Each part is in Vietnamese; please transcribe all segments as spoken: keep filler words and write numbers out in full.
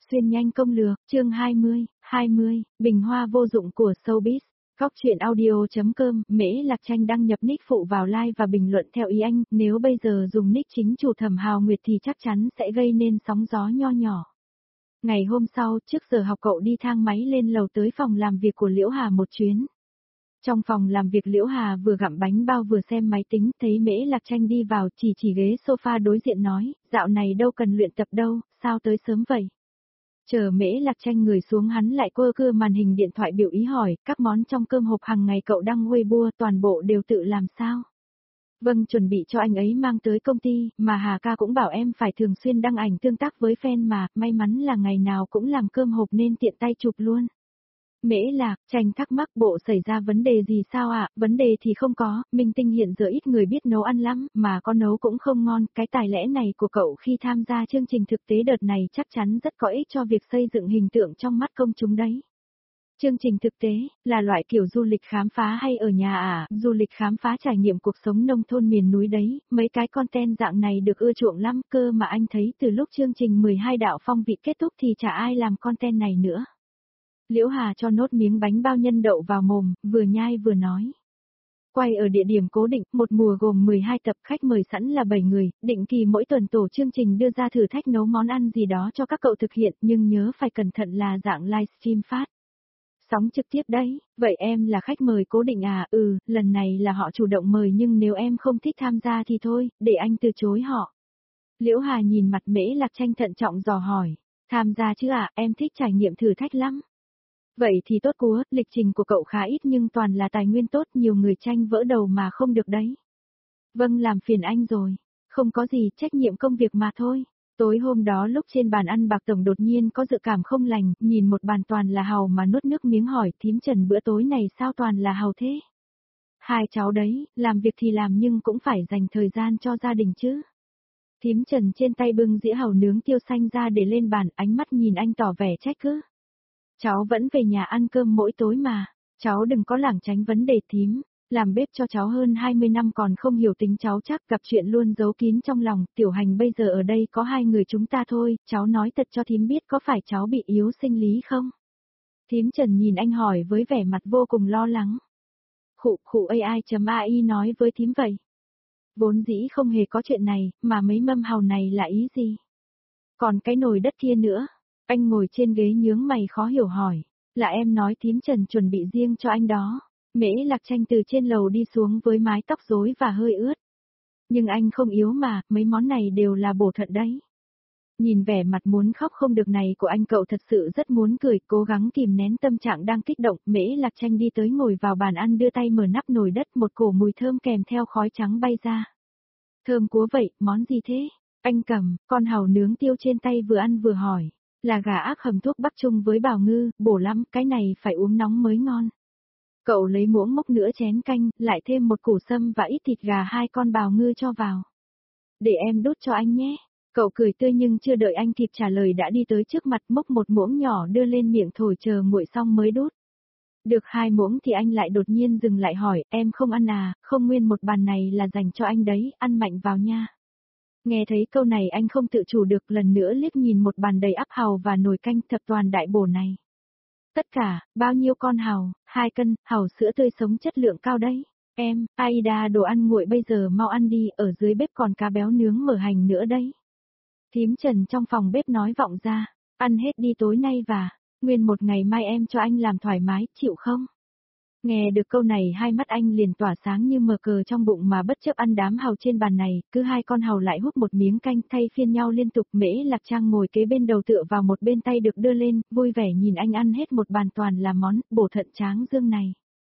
Xuyên nhanh công lược, chương hai mươi, hai mươi, bình hoa vô dụng của showbiz. Góc truyện audio.com, Mễ Lạc Tranh đăng nhập nick phụ vào like và bình luận theo ý anh, nếu bây giờ dùng nick chính chủ Thẩm Hào Nguyệt thì chắc chắn sẽ gây nên sóng gió nho nhỏ. Ngày hôm sau, trước giờ học cậu đi thang máy lên lầu tới phòng làm việc của Liễu Hà một chuyến. Trong phòng làm việc Liễu Hà vừa gặm bánh bao vừa xem máy tính, thấy Mễ Lạc Tranh đi vào, chỉ chỉ ghế sofa đối diện nói, dạo này đâu cần luyện tập đâu, sao tới sớm vậy? Chờ Mễ Lạc Tranh người xuống hắn lại quơ cưa màn hình điện thoại biểu ý hỏi, các món trong cơm hộp hàng ngày cậu đăng Weibo toàn bộ đều tự làm sao? Vâng, chuẩn bị cho anh ấy mang tới công ty, mà Hà ca cũng bảo em phải thường xuyên đăng ảnh tương tác với fan mà, may mắn là ngày nào cũng làm cơm hộp nên tiện tay chụp luôn. Mễ Lạc Tranh thắc mắc bộ xảy ra vấn đề gì sao ạ, à? Vấn đề thì không có, minh tinh hiện giờ ít người biết nấu ăn lắm, mà có nấu cũng không ngon, cái tài lẻ này của cậu khi tham gia chương trình thực tế đợt này chắc chắn rất có ích cho việc xây dựng hình tượng trong mắt công chúng đấy. Chương trình thực tế, là loại kiểu du lịch khám phá hay ở nhà à, du lịch khám phá trải nghiệm cuộc sống nông thôn miền núi đấy, mấy cái content dạng này được ưa chuộng lắm cơ mà anh thấy từ lúc chương trình mười hai đạo phong vị kết thúc thì chả ai làm content này nữa. Liễu Hà cho nốt miếng bánh bao nhân đậu vào mồm, vừa nhai vừa nói. Quay ở địa điểm cố định, một mùa gồm mười hai tập, khách mời sẵn là bảy người, định kỳ mỗi tuần tổ chương trình đưa ra thử thách nấu món ăn gì đó cho các cậu thực hiện, nhưng nhớ phải cẩn thận là dạng livestream phát sóng trực tiếp đấy. Vậy em là khách mời cố định à? Ừ, lần này là họ chủ động mời nhưng nếu em không thích tham gia thì thôi, để anh từ chối họ. Liễu Hà nhìn mặt Mễ Lạc Tranh thận trọng dò hỏi, tham gia chứ ạ, à, em thích trải nghiệm thử thách lắm. Vậy thì tốt quá, lịch trình của cậu khá ít nhưng toàn là tài nguyên tốt, nhiều người tranh vỡ đầu mà không được đấy. Vâng, làm phiền anh rồi. Không có gì, trách nhiệm công việc mà thôi. Tối hôm đó lúc trên bàn ăn bạc tổng đột nhiên có dự cảm không lành, nhìn một bàn toàn là hàu mà nuốt nước miếng hỏi, thím Trần bữa tối này sao toàn là hàu thế? Hai cháu đấy, làm việc thì làm nhưng cũng phải dành thời gian cho gia đình chứ. Thím Trần trên tay bưng dĩa hàu nướng tiêu xanh ra để lên bàn, ánh mắt nhìn anh tỏ vẻ trách cứ. Cháu vẫn về nhà ăn cơm mỗi tối mà, cháu đừng có lảng tránh vấn đề thím, làm bếp cho cháu hơn hai mươi năm còn không hiểu tính cháu chắc gặp chuyện luôn giấu kín trong lòng, Tiểu Hành bây giờ ở đây có hai người chúng ta thôi, cháu nói thật cho thím biết có phải cháu bị yếu sinh lý không? Thím Trần nhìn anh hỏi với vẻ mặt vô cùng lo lắng. Khụ khụ a i.ai nói với thím vậy. Vốn dĩ không hề có chuyện này, mà mấy mâm hàu này là ý gì? Còn cái nồi đất kia nữa? Anh ngồi trên ghế nhướng mày khó hiểu hỏi, là em nói thím Trần chuẩn bị riêng cho anh đó. Mễ Lạc Tranh từ trên lầu đi xuống với mái tóc rối và hơi ướt. Nhưng anh không yếu mà, mấy món này đều là bổ thận đấy. Nhìn vẻ mặt muốn khóc không được này của anh cậu thật sự rất muốn cười, cố gắng kìm nén tâm trạng đang kích động. Mễ Lạc Tranh đi tới ngồi vào bàn ăn đưa tay mở nắp nồi đất, một cổ mùi thơm kèm theo khói trắng bay ra. Thơm quá vậy, món gì thế? Anh cầm con hàu nướng tiêu trên tay vừa ăn vừa hỏi. Là gà ác hầm thuốc bắc chung với bào ngư, bổ lắm, cái này phải uống nóng mới ngon. Cậu lấy muỗng múc nửa chén canh, lại thêm một củ sâm và ít thịt gà hai con bào ngư cho vào. Để em đút cho anh nhé. Cậu cười tươi nhưng chưa đợi anh kịp trả lời đã đi tới trước mặt múc một muỗng nhỏ đưa lên miệng thổi chờ nguội xong mới đút. Được hai muỗng thì anh lại đột nhiên dừng lại hỏi, em không ăn à, không nguyên một bàn này là dành cho anh đấy, ăn mạnh vào nha. Nghe thấy câu này anh không tự chủ được lần nữa liếc nhìn một bàn đầy ắp hàu và nồi canh thập toàn đại bổ này. Tất cả, bao nhiêu con hàu, hai cân, hàu sữa tươi sống chất lượng cao đấy. Em, Aida đồ ăn nguội bây giờ mau ăn đi, ở dưới bếp còn cá béo nướng mở hành nữa đấy. Thím Trần trong phòng bếp nói vọng ra, ăn hết đi tối nay và, nguyên một ngày mai em cho anh làm thoải mái, chịu không? Nghe được câu này hai mắt anh liền tỏa sáng như mờ cờ trong bụng mà bất chấp ăn đám hàu trên bàn này, cứ hai con hàu lại hút một miếng canh thay phiên nhau liên tục. Mễ Lạc Trang ngồi kế bên đầu tựa vào một bên tay được đưa lên, vui vẻ nhìn anh ăn hết một bàn toàn là món bổ thận tráng dương này.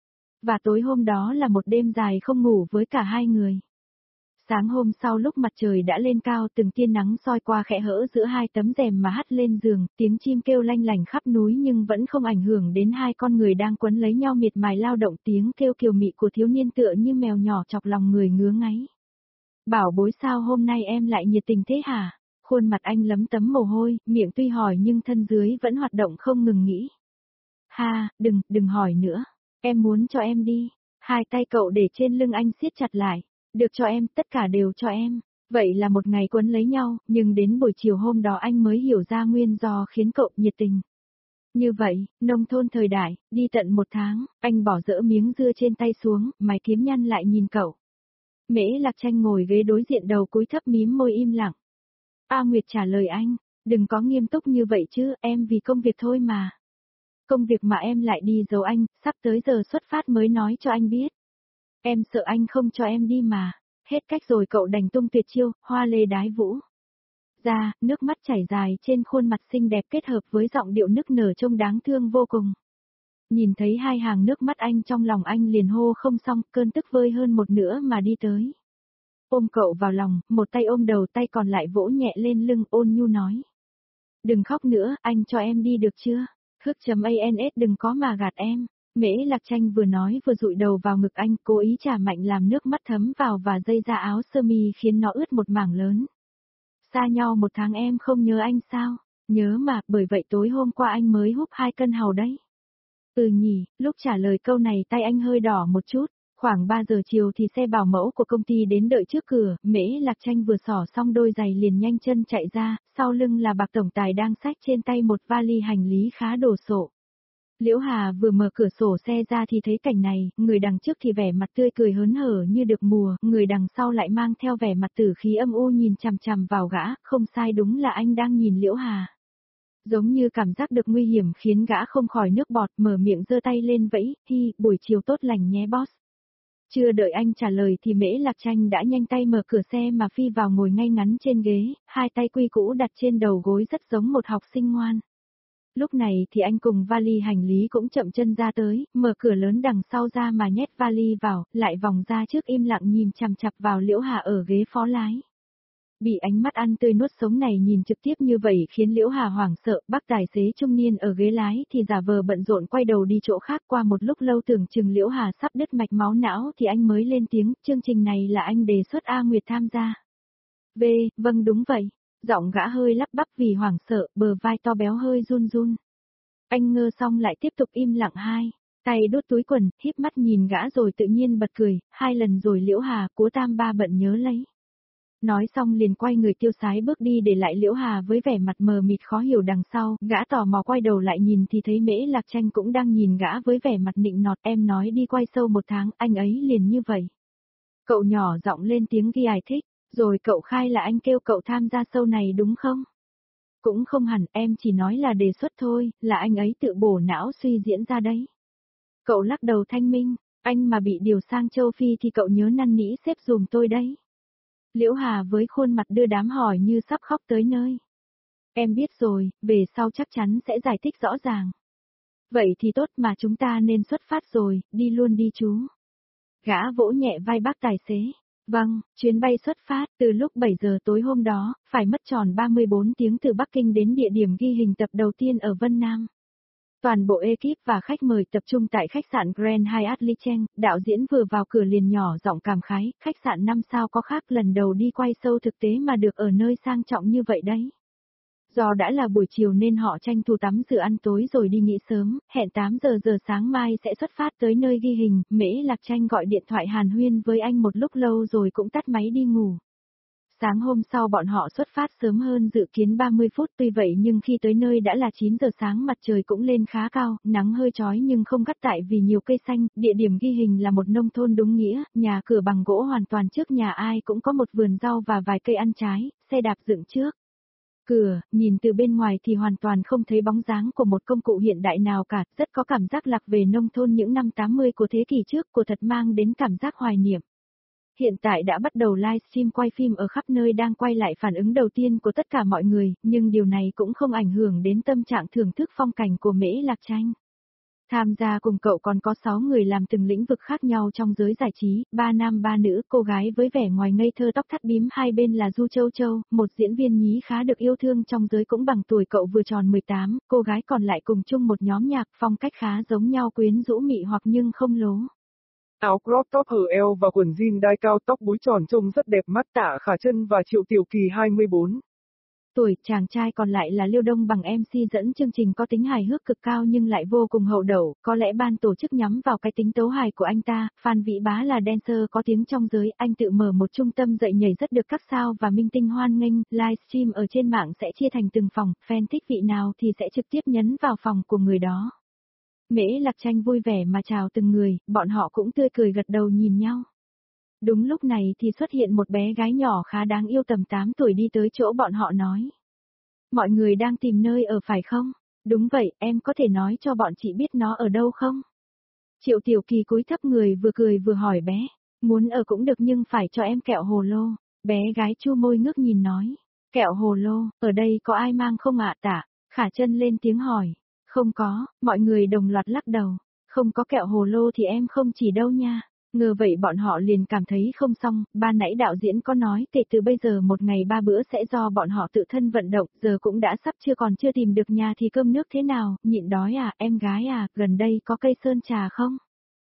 Và tối hôm đó là một đêm dài không ngủ với cả hai người. Sáng hôm sau lúc mặt trời đã lên cao từng tia nắng soi qua khẽ hở giữa hai tấm rèm mà hắt lên giường, tiếng chim kêu lanh lảnh khắp núi nhưng vẫn không ảnh hưởng đến hai con người đang quấn lấy nhau miệt mài lao động, tiếng kêu kiều mị của thiếu niên tựa như mèo nhỏ chọc lòng người ngứa ngáy. Bảo bối sao hôm nay em lại nhiệt tình thế hả? Khuôn mặt anh lấm tấm mồ hôi, miệng tuy hỏi nhưng thân dưới vẫn hoạt động không ngừng nghỉ. Ha, đừng, đừng hỏi nữa, em muốn cho em đi. Hai tay cậu để trên lưng anh siết chặt lại. Được cho em, tất cả đều cho em. Vậy là một ngày quấn lấy nhau, nhưng đến buổi chiều hôm đó anh mới hiểu ra nguyên do khiến cậu nhiệt tình. Như vậy, nông thôn thời đại, đi tận một tháng, anh bỏ dỡ miếng dưa trên tay xuống, mày kiếm nhăn lại nhìn cậu. Mễ Lạc Tranh ngồi ghế đối diện đầu cúi thấp mím môi im lặng. A Nguyệt trả lời anh, đừng có nghiêm túc như vậy chứ, em vì công việc thôi mà. Công việc mà em lại đi giấu anh, sắp tới giờ xuất phát mới nói cho anh biết. Em sợ anh không cho em đi mà. Hết cách rồi cậu đành tung tuyệt chiêu, hoa lê đái vũ. Ra, nước mắt chảy dài trên khuôn mặt xinh đẹp kết hợp với giọng điệu nức nở trông đáng thương vô cùng. Nhìn thấy hai hàng nước mắt anh trong lòng anh liền hô không xong, cơn tức vơi hơn một nữa mà đi tới. Ôm cậu vào lòng, một tay ôm đầu tay còn lại vỗ nhẹ lên lưng ôn nhu nói. Đừng khóc nữa, anh cho em đi được chưa? Khước.ans đừng có mà gạt em. Mễ Lạc Tranh vừa nói vừa dụi đầu vào ngực anh, cố ý trả mạnh làm nước mắt thấm vào và dây ra áo sơ mi khiến nó ướt một mảng lớn. Xa nhau một tháng em không nhớ anh sao? Nhớ mà, bởi vậy tối hôm qua anh mới húp hai cân hàu đấy. Ừ nhỉ, lúc trả lời câu này tay anh hơi đỏ một chút. Khoảng ba giờ chiều thì xe bảo mẫu của công ty đến đợi trước cửa, Mễ Lạc Tranh vừa xỏ xong đôi giày liền nhanh chân chạy ra, sau lưng là Bạc tổng tài đang xách trên tay một vali hành lý khá đồ sộ. Liễu Hà vừa mở cửa sổ xe ra thì thấy cảnh này, người đằng trước thì vẻ mặt tươi cười hớn hở như được mùa, người đằng sau lại mang theo vẻ mặt tử khí âm u nhìn chằm chằm vào gã, không sai đúng là anh đang nhìn Liễu Hà. Giống như cảm giác được nguy hiểm khiến gã không khỏi nước bọt mở miệng giơ tay lên vẫy, hi, buổi chiều tốt lành nhé boss. Chưa đợi anh trả lời thì Mễ Lạc Tranh đã nhanh tay mở cửa xe mà phi vào ngồi ngay ngắn trên ghế, hai tay quy cũ đặt trên đầu gối rất giống một học sinh ngoan. Lúc này thì anh cùng vali hành lý cũng chậm chân ra tới, mở cửa lớn đằng sau ra mà nhét vali vào, lại vòng ra trước im lặng nhìn chằm chằm vào Liễu Hà ở ghế phó lái. Bị ánh mắt ăn tươi nuốt sống này nhìn trực tiếp như vậy khiến Liễu Hà hoảng sợ, bác tài xế trung niên ở ghế lái thì giả vờ bận rộn quay đầu đi chỗ khác. Qua một lúc lâu tưởng chừng Liễu Hà sắp đứt mạch máu não thì anh mới lên tiếng, chương trình này là anh đề xuất A Nguyệt tham gia. V, vâng đúng vậy. Giọng gã hơi lắp bắp vì hoảng sợ, bờ vai to béo hơi run run. Anh ngơ xong lại tiếp tục im lặng hai, tay đút túi quần, híp mắt nhìn gã rồi tự nhiên bật cười, hai lần rồi Liễu Hà cố tam ba bận nhớ lấy. Nói xong liền quay người tiêu sái bước đi để lại Liễu Hà với vẻ mặt mờ mịt khó hiểu đằng sau, gã tò mò quay đầu lại nhìn thì thấy Mễ Lạc Tranh cũng đang nhìn gã với vẻ mặt nịnh nọt, em nói đi quay show một tháng, anh ấy liền như vậy. Cậu nhỏ giọng lên tiếng ghi ai thích, rồi cậu khai là anh kêu cậu tham gia show này đúng không? Cũng không hẳn, em chỉ nói là đề xuất thôi, là anh ấy tự bổ não suy diễn ra đấy. Cậu lắc đầu thanh minh, anh mà bị điều sang châu Phi thì cậu nhớ năn nỉ xếp dùm tôi đấy. Liễu Hà với khuôn mặt đưa đám hỏi như sắp khóc tới nơi. Em biết rồi, về sau chắc chắn sẽ giải thích rõ ràng. Vậy thì tốt mà chúng ta nên xuất phát rồi, đi luôn đi chú. Gã vỗ nhẹ vai bác tài xế. Vâng, chuyến bay xuất phát từ lúc bảy giờ tối hôm đó, phải mất tròn ba mươi bốn tiếng từ Bắc Kinh đến địa điểm ghi hình tập đầu tiên ở Vân Nam. Toàn bộ ekip và khách mời tập trung tại khách sạn Grand Hyatt Ly Cheng, đạo diễn vừa vào cửa liền nhỏ giọng cảm khái, khách sạn năm sao có khác lần đầu đi quay show thực tế mà được ở nơi sang trọng như vậy đấy. Do đã là buổi chiều nên họ tranh thủ tắm rửa ăn tối rồi đi nghỉ sớm, hẹn tám giờ giờ sáng mai sẽ xuất phát tới nơi ghi hình. Mễ Lạc Tranh gọi điện thoại hàn huyên với anh một lúc lâu rồi cũng tắt máy đi ngủ. Sáng hôm sau bọn họ xuất phát sớm hơn dự kiến ba mươi phút, tuy vậy nhưng khi tới nơi đã là chín giờ sáng, mặt trời cũng lên khá cao, nắng hơi chói nhưng không gắt tại vì nhiều cây xanh. Địa điểm ghi hình là một nông thôn đúng nghĩa, nhà cửa bằng gỗ hoàn toàn, trước nhà ai cũng có một vườn rau và vài cây ăn trái, xe đạp dựng trước cửa, nhìn từ bên ngoài thì hoàn toàn không thấy bóng dáng của một công cụ hiện đại nào cả, rất có cảm giác lạc về nông thôn những năm tám mươi của thế kỷ trước, của thật mang đến cảm giác hoài niệm. Hiện tại đã bắt đầu livestream quay phim ở khắp nơi đang quay lại phản ứng đầu tiên của tất cả mọi người, nhưng điều này cũng không ảnh hưởng đến tâm trạng thưởng thức phong cảnh của Mễ Lạc Tranh. Tham gia cùng cậu còn có sáu người làm từng lĩnh vực khác nhau trong giới giải trí, ba nam ba nữ, cô gái với vẻ ngoài ngây thơ tóc thắt bím hai bên là Du Châu Châu, một diễn viên nhí khá được yêu thương trong giới cũng bằng tuổi cậu vừa tròn mười tám, cô gái còn lại cùng chung một nhóm nhạc phong cách khá giống nhau, quyến rũ mị hoặc nhưng không lố. Áo crop top hở eo và quần jean đai cao, tóc búi tròn trông rất đẹp mắt. Tạ Khả Trân và Triệu Tiểu Kỳ hai mươi bốn. tuổi, chàng trai còn lại là Liêu Đông Bằng em xê dẫn chương trình có tính hài hước cực cao nhưng lại vô cùng hậu đậu, có lẽ ban tổ chức nhắm vào cái tính tấu hài của anh ta. Phan Vĩ Bá là dancer có tiếng trong giới, anh tự mở một trung tâm dạy nhảy rất được các sao và minh tinh hoan nghênh, livestream ở trên mạng sẽ chia thành từng phòng, fan thích vị nào thì sẽ trực tiếp nhấn vào phòng của người đó. Mễ Lạc Tranh vui vẻ mà chào từng người, bọn họ cũng tươi cười gật đầu nhìn nhau. Đúng lúc này thì xuất hiện một bé gái nhỏ khá đáng yêu tầm tám tuổi đi tới chỗ bọn họ nói. Mọi người đang tìm nơi ở phải không? Đúng vậy, em có thể nói cho bọn chị biết nó ở đâu không? Triệu Tiểu Kỳ cúi thấp người vừa cười vừa hỏi bé. Muốn ở cũng được nhưng phải cho em kẹo hồ lô. Bé gái chu môi ngước nhìn nói. Kẹo hồ lô, ở đây có ai mang không ạ Tạ? Khả Chân lên tiếng hỏi. Không có, mọi người đồng loạt lắc đầu. Không có kẹo hồ lô thì em không chỉ đâu nha. Ngờ vậy bọn họ liền cảm thấy không xong, ban nãy đạo diễn có nói kể từ bây giờ một ngày ba bữa sẽ do bọn họ tự thân vận động, giờ cũng đã sắp chưa còn chưa tìm được nhà thì cơm nước thế nào, nhịn đói à, em gái à, gần đây có cây sơn trà không?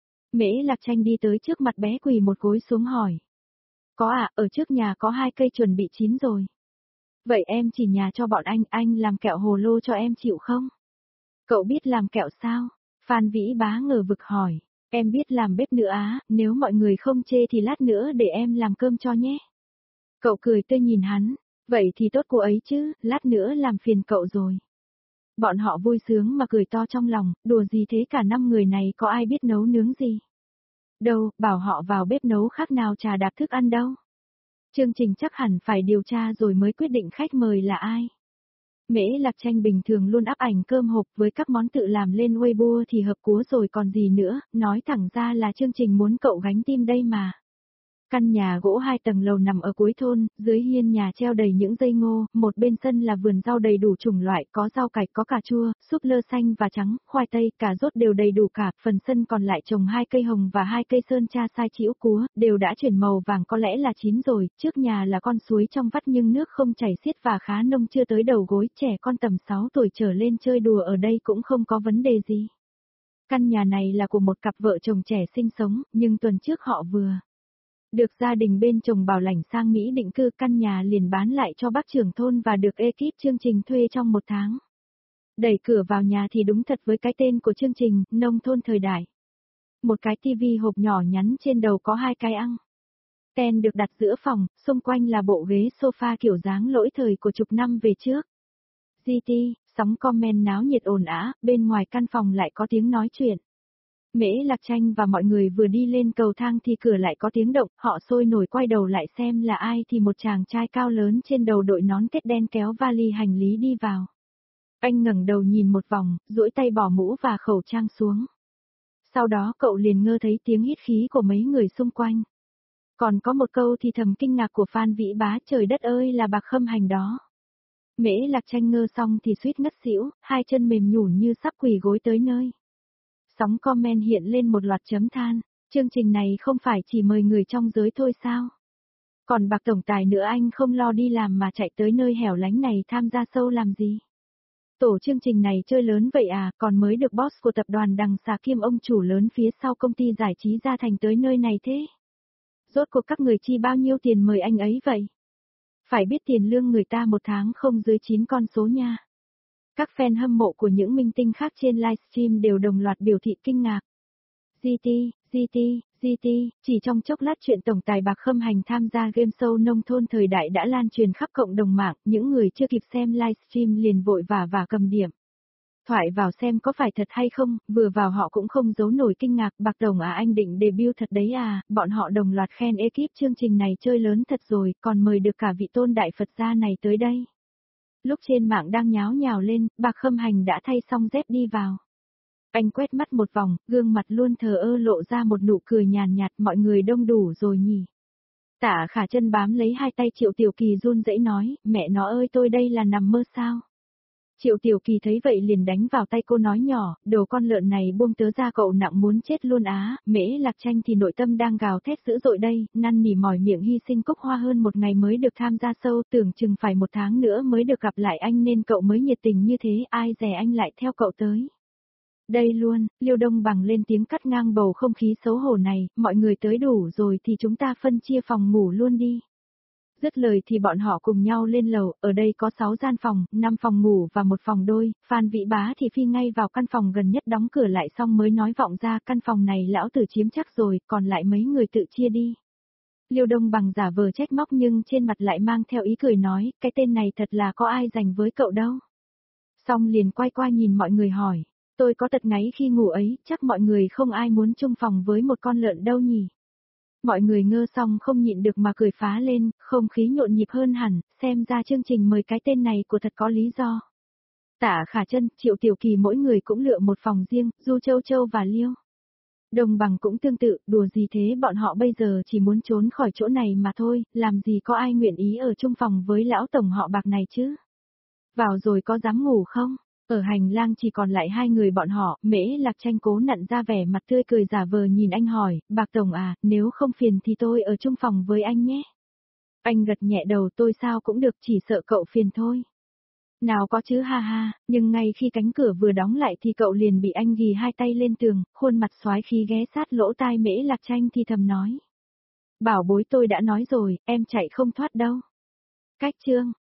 Mễ Lạc Tranh đi tới trước mặt bé quỳ một gối xuống hỏi. Có à, ở trước nhà có hai cây chuẩn bị chín rồi. Vậy em chỉ nhà cho bọn anh, anh làm kẹo hồ lô cho em chịu không? Cậu biết làm kẹo sao? Phan Vĩ Bá ngờ vực hỏi. Em biết làm bếp nữa á, nếu mọi người không chê thì lát nữa để em làm cơm cho nhé. Cậu cười tươi nhìn hắn, vậy thì tốt cô ấy chứ, lát nữa làm phiền cậu rồi. Bọn họ vui sướng mà cười to trong lòng, đùa gì thế cả năm người này có ai biết nấu nướng gì. Đâu, bảo họ vào bếp nấu khác nào trà đạp thức ăn đâu. Chương trình chắc hẳn phải điều tra rồi mới quyết định khách mời là ai. Mễ Lạc Tranh bình thường luôn up ảnh cơm hộp với các món tự làm lên Weibo thì hợp cúa rồi còn gì nữa, nói thẳng ra là chương trình muốn cậu gánh tim đây mà. Căn nhà gỗ hai tầng lầu nằm ở cuối thôn, dưới hiên nhà treo đầy những dây ngô, một bên sân là vườn rau đầy đủ chủng loại, có rau cải, có cà chua, súp lơ xanh và trắng, khoai tây, cà rốt đều đầy đủ cả, phần sân còn lại trồng hai cây hồng và hai cây sơn cha sai chĩu cúa, đều đã chuyển màu vàng có lẽ là chín rồi, trước nhà là con suối trong vắt nhưng nước không chảy xiết và khá nông chưa tới đầu gối, trẻ con tầm sáu tuổi trở lên chơi đùa ở đây cũng không có vấn đề gì. Căn nhà này là của một cặp vợ chồng trẻ sinh sống, nhưng tuần trước họ vừa được gia đình bên chồng bảo lãnh sang Mỹ định cư, căn nhà liền bán lại cho bác trưởng thôn và được ekip chương trình thuê trong một tháng. Đẩy cửa vào nhà thì đúng thật với cái tên của chương trình, nông thôn thời đại. Một cái tivi hộp nhỏ nhắn trên đầu có hai cái ăng. Ten được đặt giữa phòng, xung quanh là bộ ghế sofa kiểu dáng lỗi thời của chục năm về trước. giê tê, sóng comment náo nhiệt ồn ào, bên ngoài căn phòng lại có tiếng nói chuyện. Mễ Lạc Tranh và mọi người vừa đi lên cầu thang thì cửa lại có tiếng động, họ sôi nổi quay đầu lại xem là ai thì một chàng trai cao lớn trên đầu đội nón kết đen kéo vali hành lý đi vào. Anh ngẩng đầu nhìn một vòng, duỗi tay bỏ mũ và khẩu trang xuống. Sau đó cậu liền ngơ thấy tiếng hít khí của mấy người xung quanh. Còn có một câu thì thầm kinh ngạc của Phan Vĩ Bá, trời đất ơi là Bạc Khâm Hành đó. Mễ Lạc Tranh ngơ xong thì suýt ngất xỉu, hai chân mềm nhũn như sắp quỳ gối tới nơi. Sóng comment hiện lên một loạt chấm than, chương trình này không phải chỉ mời người trong giới thôi sao? Còn Bạc tổng tài nữa anh không lo đi làm mà chạy tới nơi hẻo lánh này tham gia show làm gì? Tổ chương trình này chơi lớn vậy à, còn mới được boss của tập đoàn Đằng Xà kiêm ông chủ lớn phía sau công ty giải trí Gia Thành tới nơi này thế? Rốt cuộc các người chi bao nhiêu tiền mời anh ấy vậy? Phải biết tiền lương người ta một tháng không dưới chín con số nha. Các fan hâm mộ của những minh tinh khác trên livestream đều đồng loạt biểu thị kinh ngạc. giê tê, giê tê, giê tê, chỉ trong chốc lát chuyện tổng tài Bạc Khâm Hành tham gia game show nông thôn thời đại đã lan truyền khắp cộng đồng mạng, những người chưa kịp xem livestream liền vội vã và cầm điểm. Thoại vào xem có phải thật hay không, vừa vào họ cũng không giấu nổi kinh ngạc, Bạc Đồng à anh định debut thật đấy à, bọn họ đồng loạt khen ekip chương trình này chơi lớn thật rồi, còn mời được cả vị tôn đại Phật gia này tới đây. Lúc trên mạng đang nháo nhào lên, Bạc Khâm Hành đã thay xong dép đi vào. Anh quét mắt một vòng, gương mặt luôn thờ ơ lộ ra một nụ cười nhàn nhạt, mọi người đông đủ rồi nhỉ. Tạ Khả Chân bám lấy hai tay Triệu Tiểu Kỳ run rẩy nói, mẹ nó ơi tôi đây là nằm mơ sao? Triệu Tiểu Kỳ thấy vậy liền đánh vào tay cô nói nhỏ, đồ con lợn này buông tớ ra cậu nặng muốn chết luôn á, Mễ Lạc Tranh thì nội tâm đang gào thét dữ dội đây, năn nỉ mỏi miệng hy sinh Cúc Hoa hơn một ngày mới được tham gia show, tưởng chừng phải một tháng nữa mới được gặp lại anh nên cậu mới nhiệt tình như thế, ai dè anh lại theo cậu tới. Đây luôn, Liêu Đông Bằng lên tiếng cắt ngang bầu không khí xấu hổ này, mọi người tới đủ rồi thì chúng ta phân chia phòng ngủ luôn đi. Dứt lời thì bọn họ cùng nhau lên lầu, ở đây có sáu gian phòng, năm phòng ngủ và một phòng đôi, Phan Vĩ Bá thì phi ngay vào căn phòng gần nhất đóng cửa lại xong mới nói vọng ra căn phòng này lão tử chiếm chắc rồi, còn lại mấy người tự chia đi. Liêu Đông Bằng giả vờ trách móc nhưng trên mặt lại mang theo ý cười nói, cái tên này thật là có ai dành với cậu đâu. Xong liền quay qua nhìn mọi người hỏi, tôi có tật ngáy khi ngủ ấy, chắc mọi người không ai muốn chung phòng với một con lợn đâu nhỉ. Mọi người ngơ xong không nhịn được mà cười phá lên, không khí nhộn nhịp hơn hẳn, xem ra chương trình mời cái tên này của thật có lý do. Tả Khả Chân, Triệu Tiểu Kỳ mỗi người cũng lựa một phòng riêng, Du Châu Châu và Liêu Đồng Bằng cũng tương tự, đùa gì thế, bọn họ bây giờ chỉ muốn trốn khỏi chỗ này mà thôi, làm gì có ai nguyện ý ở chung phòng với lão tổng họ Bạc này chứ. Vào rồi có dám ngủ không? Ở hành lang chỉ còn lại hai người bọn họ, Mễ Lạc Tranh cố nặn ra vẻ mặt tươi cười giả vờ nhìn anh hỏi, Bạc tổng à, nếu không phiền thì tôi ở chung phòng với anh nhé. Anh gật nhẹ đầu, tôi sao cũng được, chỉ sợ cậu phiền thôi. Nào có chứ, ha ha, nhưng ngay khi cánh cửa vừa đóng lại thì cậu liền bị anh ghì hai tay lên tường, khuôn mặt xoái khí ghé sát lỗ tai Mễ Lạc Tranh thì thầm nói. Bảo bối, tôi đã nói rồi, em chạy không thoát đâu. Cách chương